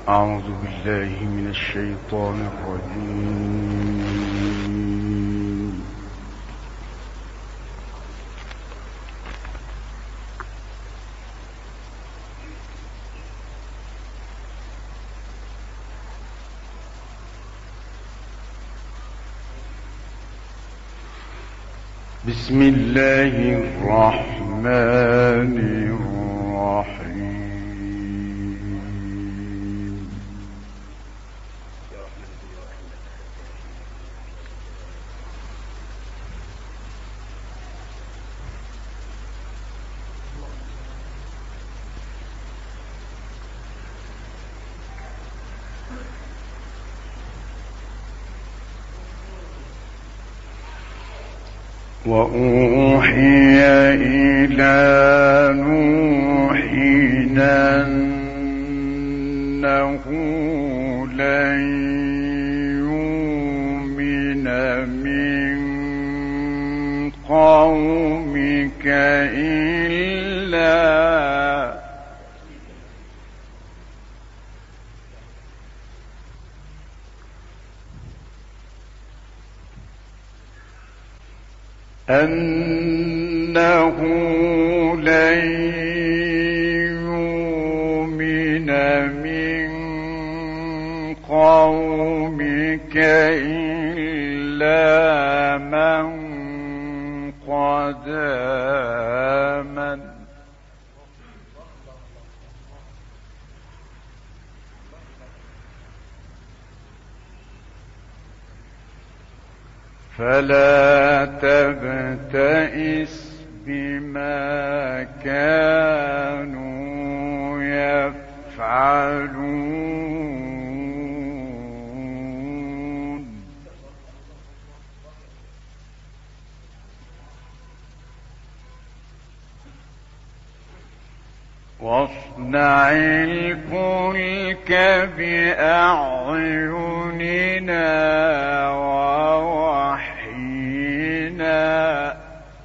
أعوذ بالله من الشيطان الرجيم. بسم الله الرحمن الرحيم. وأوحي إلى نوح أنه لن يؤمن من قومك إلا من قد آمن فلا تبتئس بما كانوا يفعلون واصنع الفلك بأعيننا ووحينا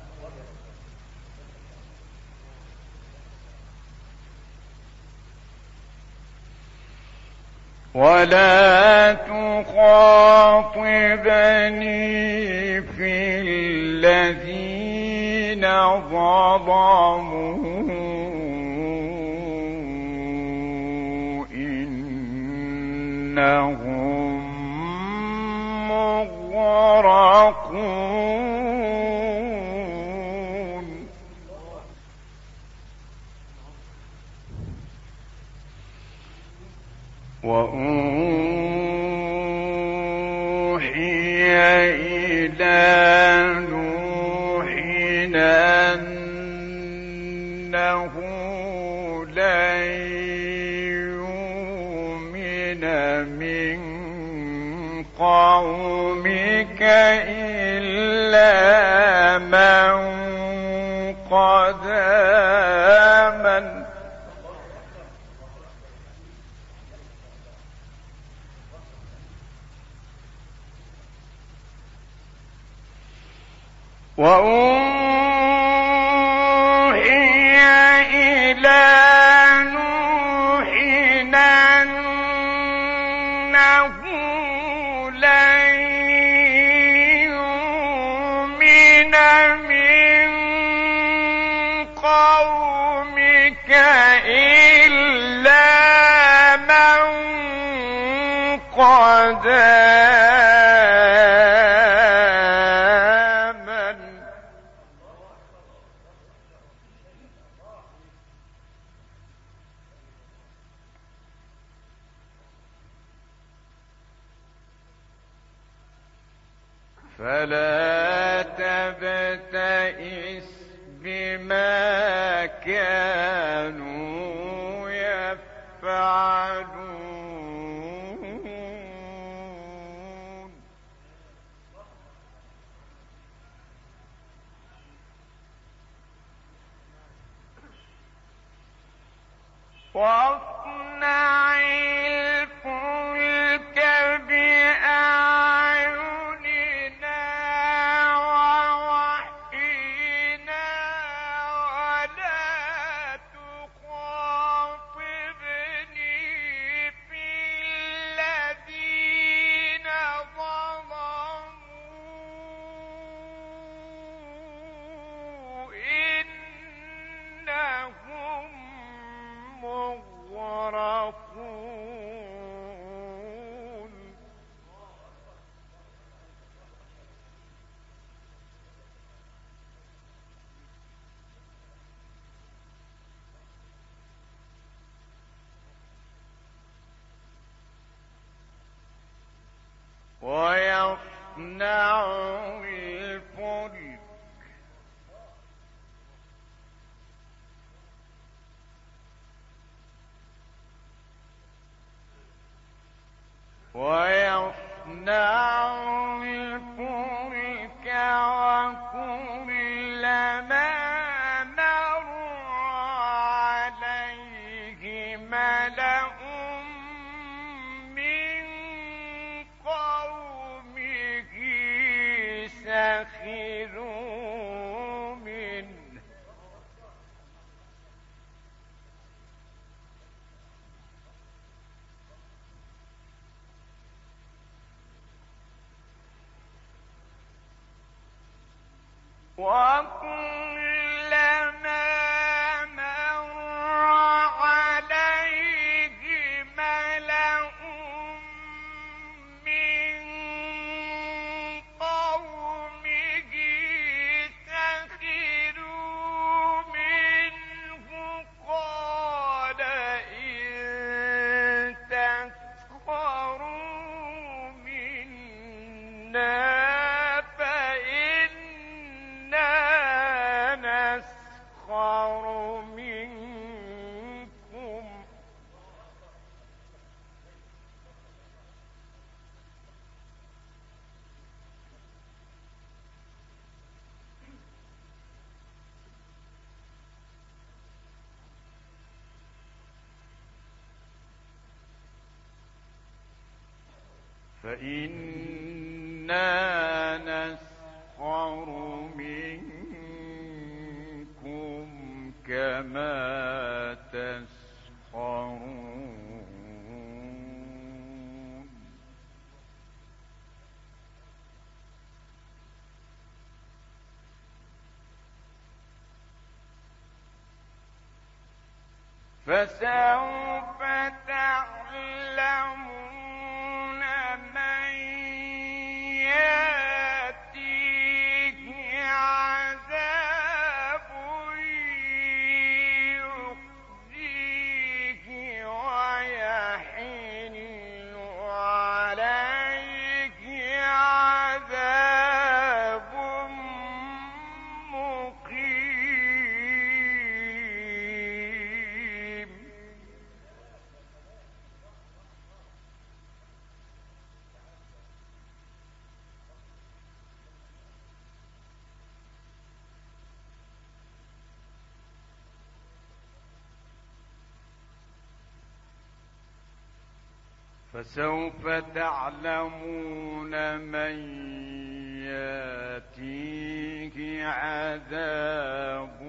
ولا تخاطبني في الذين ظلموا إنهم مغرقون وأوحي إلى نوح أنه لن يؤمن من قومك إلا من قد آمن وأوحي إلى نوح أنه لن يؤمن من قومك إلا من قد فلا تبتئس بما كانوا يفعلون واصنع الفلك بأعيننا ووحينا ولا تخاطبني في مغرقون ويصنع الفلك وكلما مر عليه ملأ من قومه سخروا منه وكلما مر عليه ملأ من قومه سخروا منه قال إن تسخروا منا نسخر منكم فإنا نسخر منكم كما تسخرون فسوف تعلمون من يأتيه عذاب يخزيه ويحل عليه عذاب مقيم فسوف تعلمون من يأتيه عذاب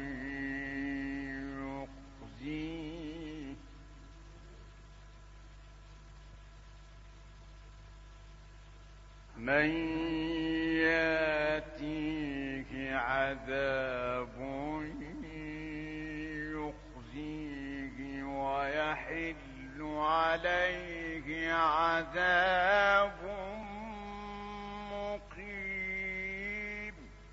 يخزيه من يأتيه عذاب يخزيه ويحل عليه عذاب مقيم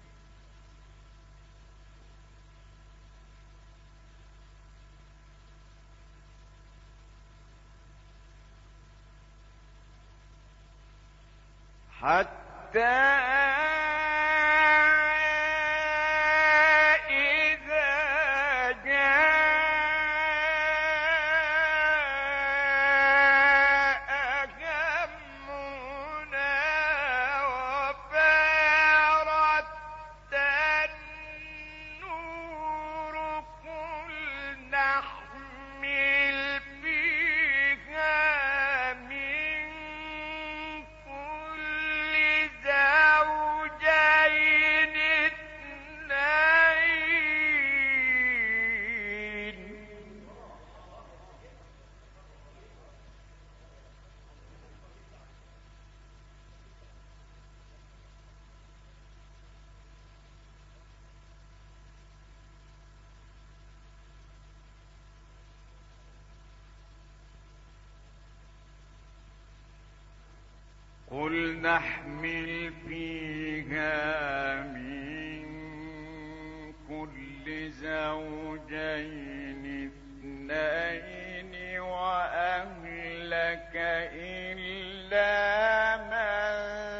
حتى نحمل فيها من كل زوج قل نحمل فيها من كل زوجين اثنين وأهلك إلا من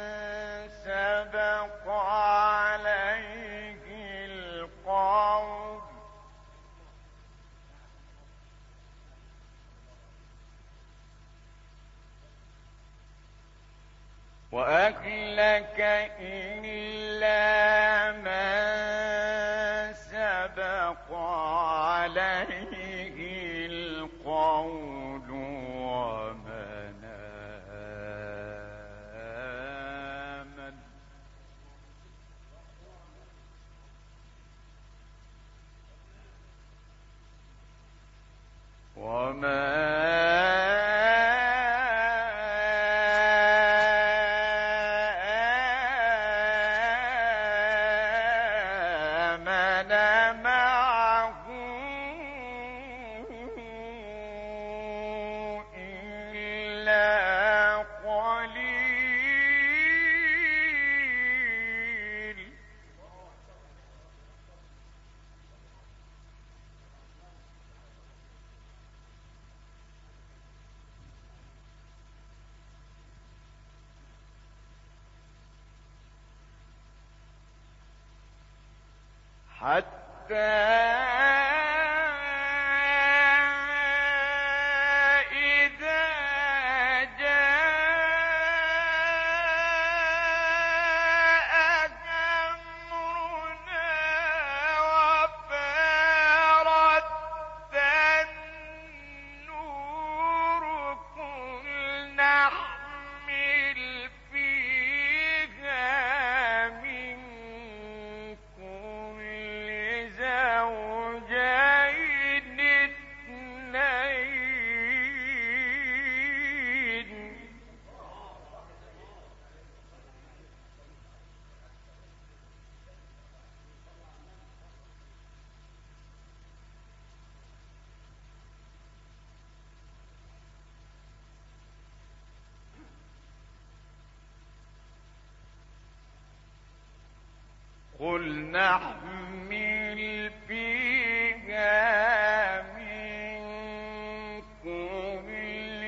سبق عليه القول وأهلك إلا من سبق عليه القول ومن آمن معه إلا قليل حتى إذا جاء أمرنا وفارت النور قل نحمل فيها من كل زوجين اثنين قل نحمل فيها من كل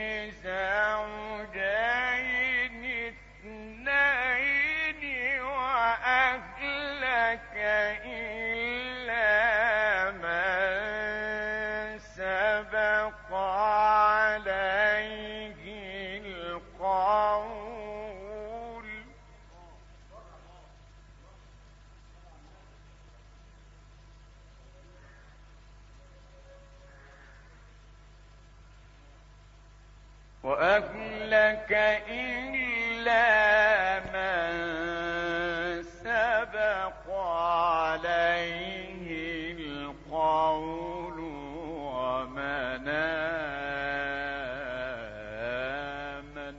زوجين اثنين وأهلك إلا من سبق عليه القول وأهلك إلا من سبق عليه القول ومن آمن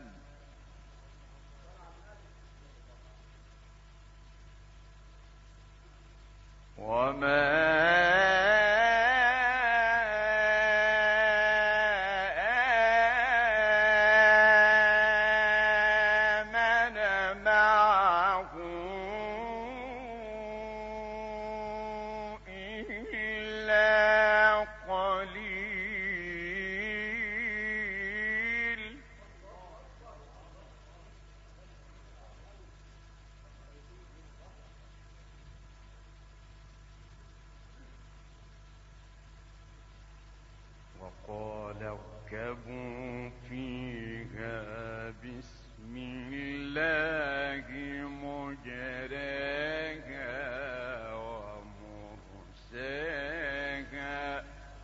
معه إلا قليل وقال اركبوا فيها بسم الله مجراها ومرساها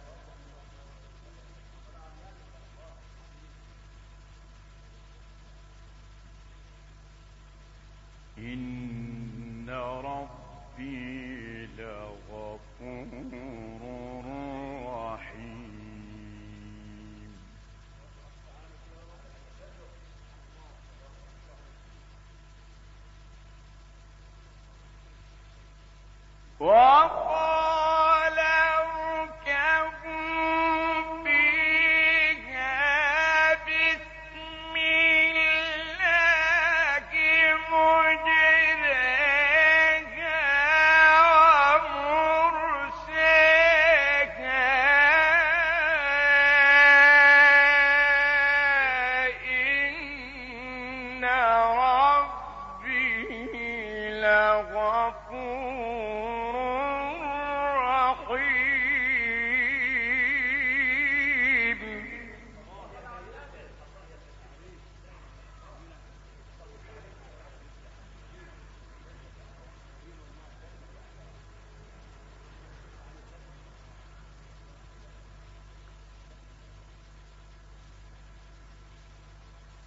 إن ربي لغفور رحيم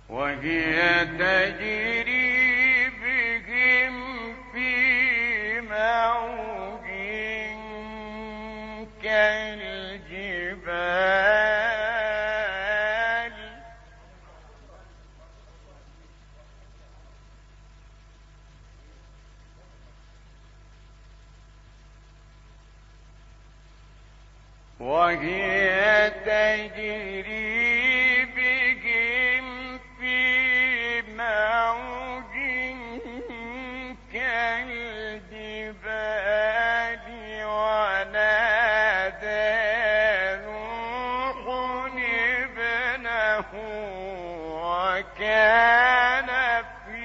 وهي تجري بهم في موج كالجبال وهي تجري بهم في موج كالجبال ونادى نوح ابنه وكان في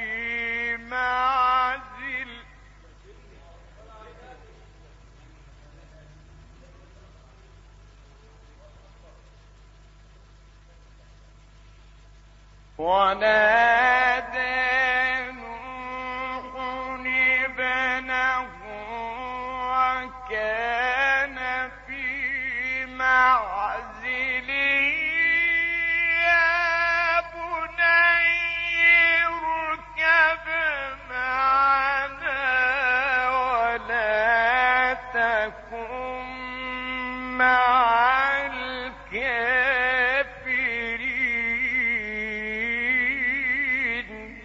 معزل ونادى نوح ابنه وكان في معزل يا بني اركب معنا ولا تكن مع الكافرين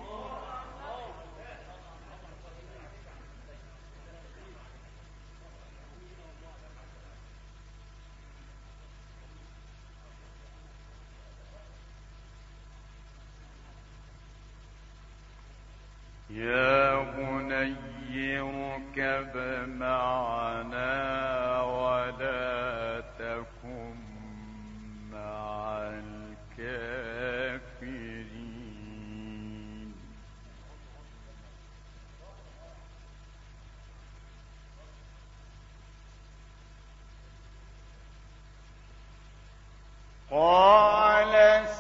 يا بني اركب معنا ولا تكن مع الكافرين قال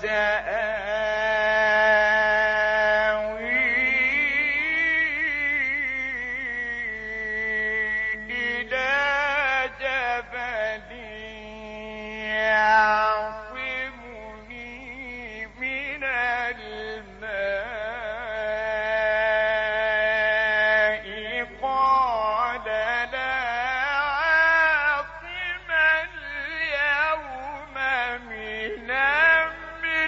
سآوي إلى جبل يعصمني من الماء قال لا عاصم اليوم من أمر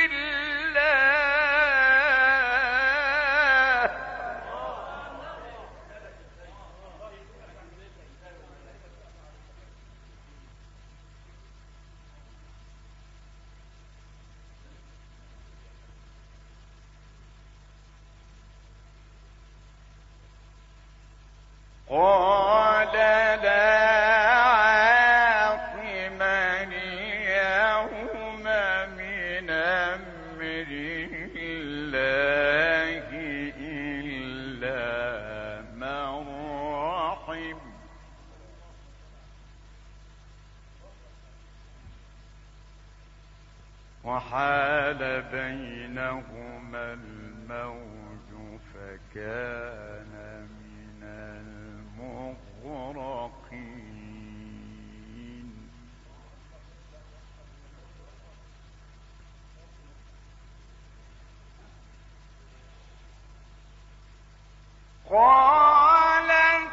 الله قال لا عاصم اليوم من أمر الله إلا من رحم وحال بينهما الموج فكان من المغرقين قال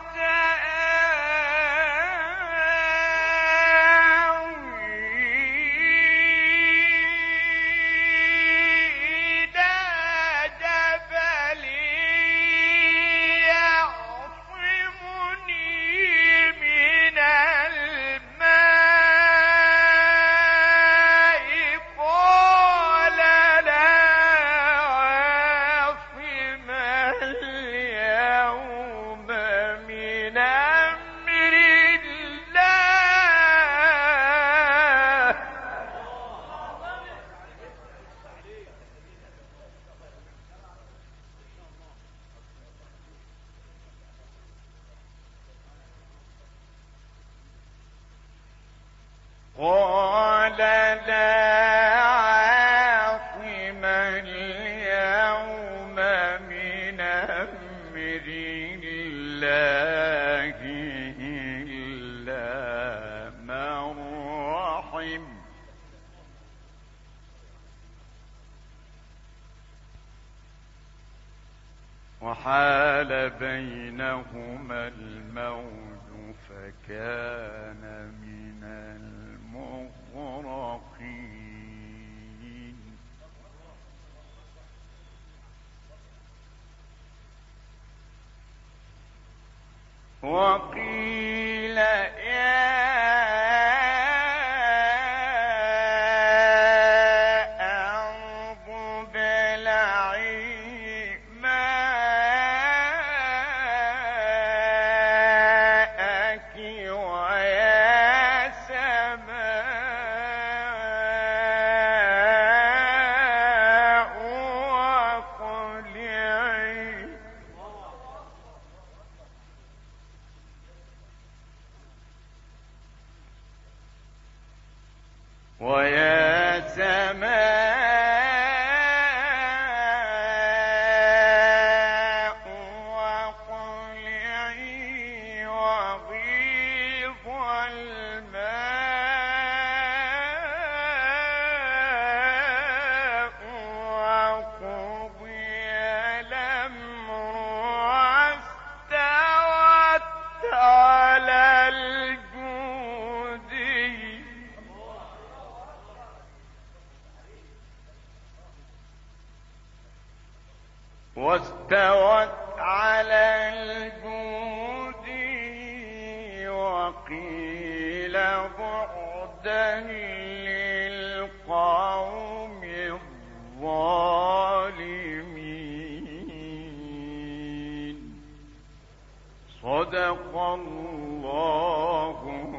قال لا عاصم اليوم من أمر الله إلا من رحم وحال بينهما الموج فكان من المغرقين وقيل يا ويا سماء وقلعي وغيظ الماء وقضي الأمر واستوت على الجود وقيل بعدا للقوم الظالمين صدق الله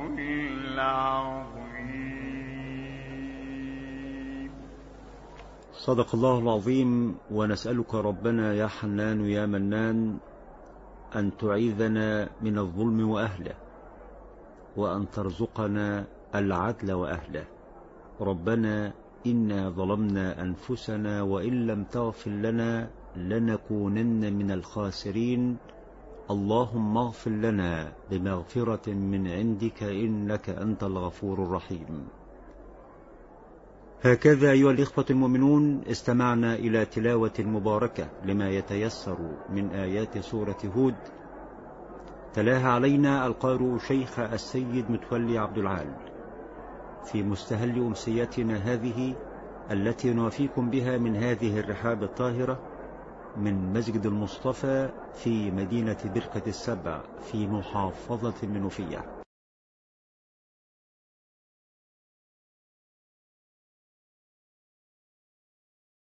العظيم. صدق الله العظيم. ونسألك ربنا يا حنان يا منان أن تعيذنا من الظلم وأهله، وأن ترزقنا العدل وأهله. ربنا إنا ظلمنا أنفسنا وإن لم تغفر لنا لنكونن من الخاسرين. اللهم اغفر لنا بمغفرة من عندك إنك أنت الغفور الرحيم. هكذا أيها الإخوة المؤمنون استمعنا إلى تلاوة مباركة لما يتيسر من آيات سورة هود، تلاها علينا القارئ شيخ السيد متولي عبد العال في مستهل أمسيتنا هذه التي نوافيكم بها من هذه الرحاب الطاهرة من مسجد المصطفى في مدينة بركة السبع في محافظة المنوفية.